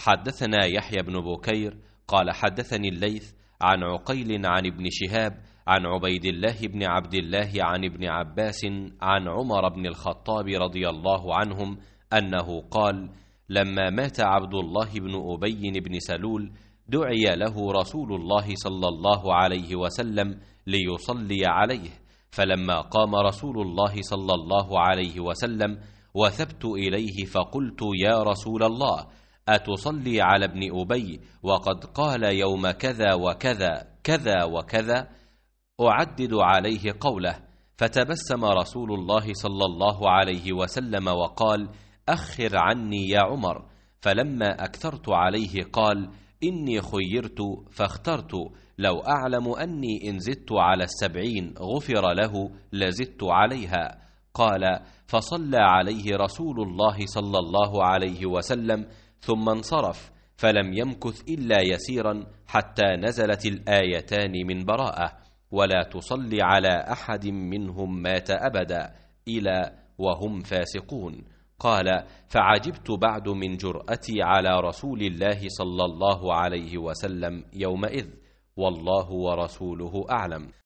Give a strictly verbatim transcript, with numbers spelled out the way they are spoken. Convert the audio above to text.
حدثنا يحيى بن بكير قال حدثني الليث عن عقيل عن ابن شهاب عن عبيد الله بن عبد الله عن ابن عباس عن عمر بن الخطاب رضي الله عنهم أنه قال: لما مات عبد الله بن أبي بن سلول دعي له رسول الله صلى الله عليه وسلم ليصلي عليه، فلما قام رسول الله صلى الله عليه وسلم وثبت إليه فقلت: يا رسول الله، أتصلي على ابن أبي وقد قال يوم كذا وكذا كذا وكذا؟ أعدد عليه قوله، فتبسم رسول الله صلى الله عليه وسلم وقال: أخر عني يا عمر. فلما أكثرت عليه قال: إني خيرت فاخترت، لو أعلم أني إن زدت على السبعين غفر له لزدت عليها. قال: فصلى عليه رسول الله صلى الله عليه وسلم ثم انصرف، فلم يمكث إلا يسيرا حتى نزلت الآيتان من براءة: ولا تصلي على أحد منهم مات أبدا، إلى وهم فاسقون. قال: فعجبت بعد من جرأتي على رسول الله صلى الله عليه وسلم يومئذ، والله ورسوله أعلم.